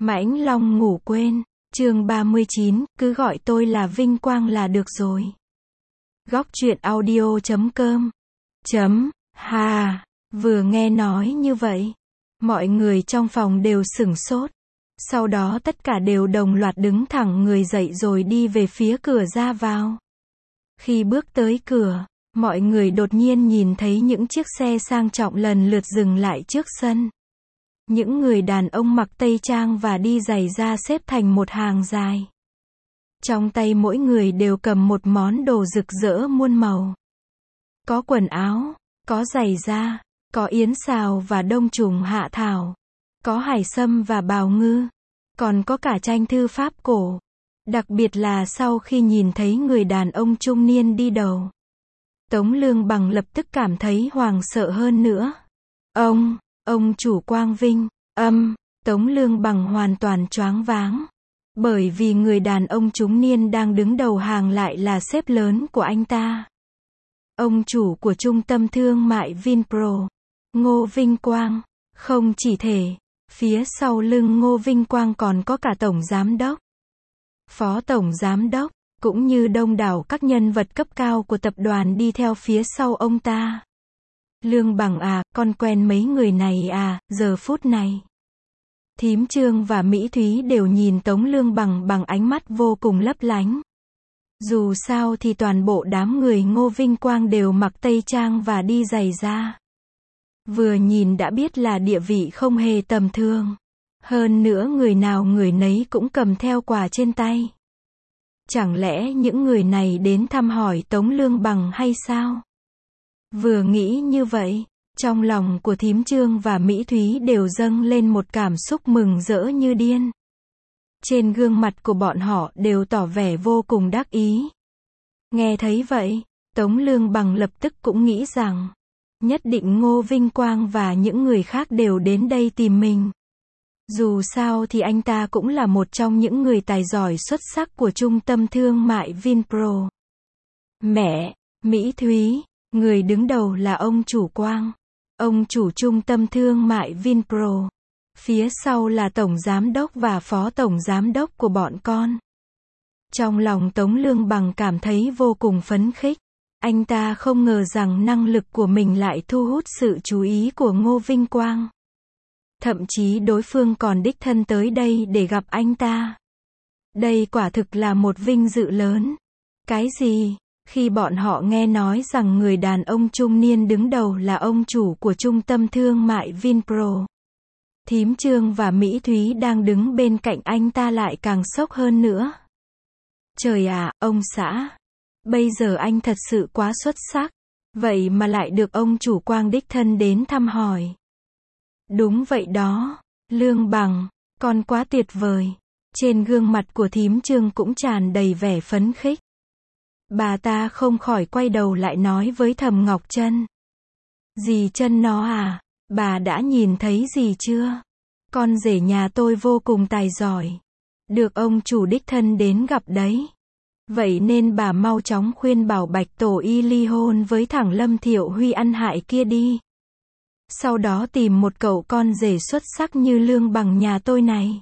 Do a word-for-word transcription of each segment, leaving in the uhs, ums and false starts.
Mãnh Long ngủ quên, chương ba mươi chín, cứ gọi tôi là Vinh Quang là được rồi. Góc truyện audio chấm com chấm hà, vừa nghe nói như vậy, mọi người trong phòng đều sửng sốt. Sau đó tất cả đều đồng loạt đứng thẳng người dậy rồi đi về phía cửa ra vào. Khi bước tới cửa, mọi người đột nhiên nhìn thấy những chiếc xe sang trọng lần lượt dừng lại trước sân. Những người đàn ông mặc tây trang và đi giày da xếp thành một hàng dài. Trong tay mỗi người đều cầm một món đồ rực rỡ muôn màu. Có quần áo, có giày da, có yến xào và đông trùng hạ thảo, có hải sâm và bào ngư, còn có cả tranh thư pháp cổ. Đặc biệt là sau khi nhìn thấy người đàn ông trung niên đi đầu, Tống Lương Bằng lập tức cảm thấy hoảng sợ hơn nữa. Ông, ông chủ Quang Vinh, âm, Tống Lương Bằng hoàn toàn choáng váng. Bởi vì người đàn ông trung niên đang đứng đầu hàng lại là sếp lớn của anh ta. Ông chủ của trung tâm thương mại Vinpro, Ngô Vinh Quang. Không chỉ thế, phía sau lưng Ngô Vinh Quang còn có cả tổng giám đốc, phó tổng giám đốc, cũng như đông đảo các nhân vật cấp cao của tập đoàn đi theo phía sau ông ta. Lương Bằng à, con quen mấy người này à, giờ phút này. Thím Trương và Mỹ Thúy đều nhìn Tống Lương Bằng bằng ánh mắt vô cùng lấp lánh. Dù sao thì toàn bộ đám người Ngô Vinh Quang đều mặc tây trang và đi giày da. Vừa nhìn đã biết là địa vị không hề tầm thường. Hơn nữa người nào người nấy cũng cầm theo quà trên tay. Chẳng lẽ những người này đến thăm hỏi Tống Lương Bằng hay sao? Vừa nghĩ như vậy, trong lòng của thím Trương và Mỹ Thúy đều dâng lên một cảm xúc mừng rỡ như điên. Trên gương mặt của bọn họ đều tỏ vẻ vô cùng đắc ý. Nghe thấy vậy, Tống Lương Bằng lập tức cũng nghĩ rằng, nhất định Ngô Vinh Quang và những người khác đều đến đây tìm mình. Dù sao thì anh ta cũng là một trong những người tài giỏi xuất sắc của trung tâm thương mại Vinpro. Mẹ, Mỹ Thúy, người đứng đầu là ông chủ Quang, ông chủ trung tâm thương mại Vinpro. Phía sau là tổng giám đốc và phó tổng giám đốc của bọn con. Trong lòng Tống Lương Bằng cảm thấy vô cùng phấn khích. Anh ta không ngờ rằng năng lực của mình lại thu hút sự chú ý của Ngô Vinh Quang. Thậm chí đối phương còn đích thân tới đây để gặp anh ta. Đây quả thực là một vinh dự lớn. Cái gì? Khi bọn họ nghe nói rằng người đàn ông trung niên đứng đầu là ông chủ của trung tâm thương mại Vinpro, thím Trương và Mỹ Thúy đang đứng bên cạnh anh ta lại càng sốc hơn nữa. Trời ạ, ông xã, bây giờ anh thật sự quá xuất sắc, vậy mà lại được ông chủ Quang đích thân đến thăm hỏi. Đúng vậy đó, Lương Bằng, con quá tuyệt vời. Trên gương mặt của thím Trương cũng tràn đầy vẻ phấn khích. Bà ta không khỏi quay đầu lại nói với Thẩm Ngọc Trân. Dì Trân nó à, bà đã nhìn thấy gì chưa? Con rể nhà tôi vô cùng tài giỏi. Được ông chủ đích thân đến gặp đấy. Vậy nên bà mau chóng khuyên bảo Bạch Tổ Y ly hôn với thằng Lâm Thiệu Huy ăn hại kia đi. Sau đó tìm một cậu con rể xuất sắc như Lương Bằng nhà tôi này.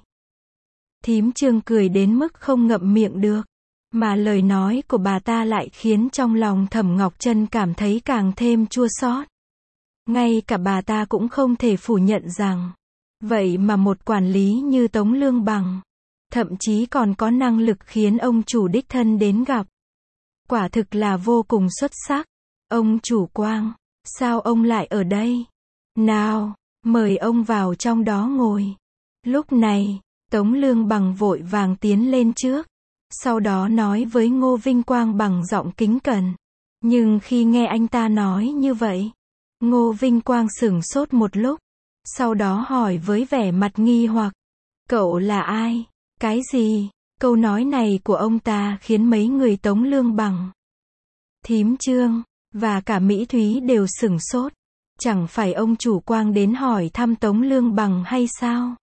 Thím Trương cười đến mức không ngậm miệng được. Mà lời nói của bà ta lại khiến trong lòng Thẩm Ngọc Trân cảm thấy càng thêm chua xót. Ngay cả bà ta cũng không thể phủ nhận rằng, vậy mà một quản lý như Tống Lương Bằng, thậm chí còn có năng lực khiến ông chủ đích thân đến gặp. Quả thực là vô cùng xuất sắc. Ông chủ Quang, sao ông lại ở đây? Nào, mời ông vào trong đó ngồi. Lúc này, Tống Lương Bằng vội vàng tiến lên trước. Sau đó nói với Ngô Vinh Quang bằng giọng kính cẩn. Nhưng khi nghe anh ta nói như vậy, Ngô Vinh Quang sửng sốt một lúc. Sau đó hỏi với vẻ mặt nghi hoặc. Cậu là ai? Cái gì? Câu nói này của ông ta khiến mấy người Tống Lương Bằng, thím Trương, và cả Mỹ Thúy đều sửng sốt. Chẳng phải ông chủ Quang đến hỏi thăm Tống Lương Bằng hay sao?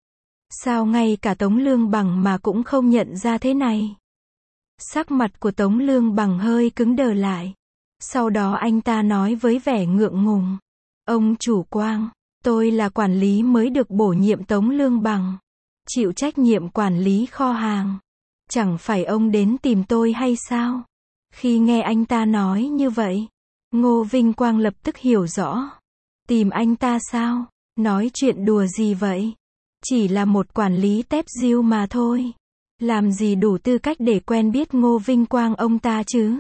Sao ngay cả Tống Lương Bằng mà cũng không nhận ra thế này? Sắc mặt của Tống Lương Bằng hơi cứng đờ lại. Sau đó anh ta nói với vẻ ngượng ngùng. Ông chủ Quang, tôi là quản lý mới được bổ nhiệm Tống Lương Bằng. chịu trách nhiệm quản lý kho hàng. Chẳng phải ông đến tìm tôi hay sao? Khi nghe anh ta nói như vậy, Ngô Vinh Quang lập tức hiểu rõ. Tìm anh ta sao? Nói chuyện đùa gì vậy? Chỉ là một quản lý tép diêu mà thôi. Làm gì đủ tư cách để quen biết Ngô Vinh Quang ông ta chứ?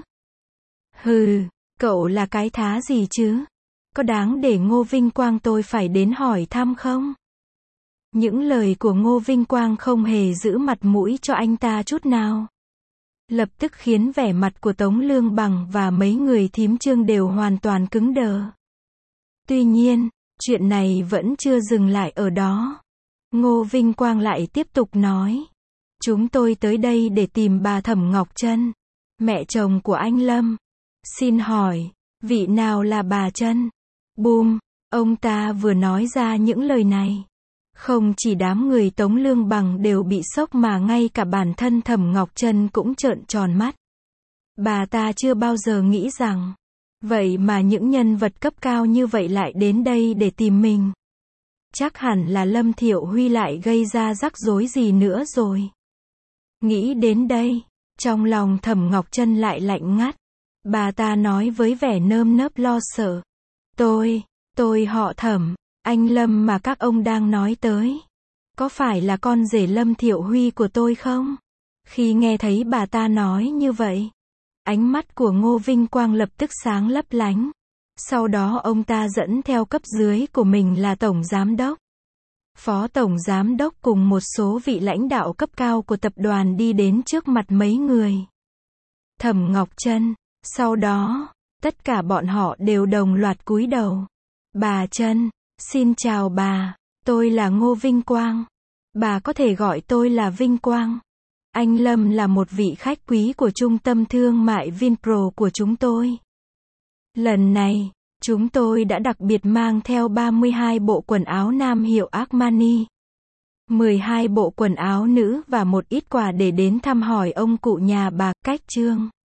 Hừ, cậu là cái thá gì chứ? Có đáng để Ngô Vinh Quang tôi phải đến hỏi thăm không? Những lời của Ngô Vinh Quang không hề giữ mặt mũi cho anh ta chút nào. Lập tức khiến vẻ mặt của Tống Lương Bằng và mấy người thím Trương đều hoàn toàn cứng đờ. Tuy nhiên, chuyện này vẫn chưa dừng lại ở đó. Ngô Vinh Quang lại tiếp tục nói. Chúng tôi tới đây để tìm bà Thẩm Ngọc Trân, mẹ chồng của anh Lâm. Xin hỏi, vị nào là bà Trân? Bùm, ông ta vừa nói ra những lời này. Không chỉ đám người Tống Lương Bằng đều bị sốc mà ngay cả bản thân Thẩm Ngọc Trân cũng trợn tròn mắt. Bà ta chưa bao giờ nghĩ rằng, vậy mà những nhân vật cấp cao như vậy lại đến đây để tìm mình. Chắc hẳn là Lâm Thiệu Huy lại gây ra rắc rối gì nữa rồi. Nghĩ đến đây, trong lòng Thẩm Ngọc Trân lại lạnh ngắt. Bà ta nói với vẻ nơm nớp lo sợ. Tôi, tôi họ Thẩm, anh Lâm mà các ông đang nói tới. Có phải là con rể Lâm Thiệu Huy của tôi không? Khi nghe thấy bà ta nói như vậy, ánh mắt của Ngô Vinh Quang lập tức sáng lấp lánh. Sau đó ông ta dẫn theo cấp dưới của mình là Tổng Giám đốc, Phó Tổng Giám đốc cùng một số vị lãnh đạo cấp cao của tập đoàn đi đến trước mặt mấy người. Thẩm Ngọc Trân. Sau đó, tất cả bọn họ đều đồng loạt cúi đầu. Bà Trân, xin chào bà, tôi là Ngô Vinh Quang. Bà có thể gọi tôi là Vinh Quang. Anh Lâm là một vị khách quý của trung tâm thương mại Vinpro của chúng tôi. Lần này, chúng tôi đã đặc biệt mang theo ba mươi hai bộ quần áo nam hiệu Armani, mười hai bộ quần áo nữ và một ít quà để đến thăm hỏi ông cụ nhà bà Cách Trương.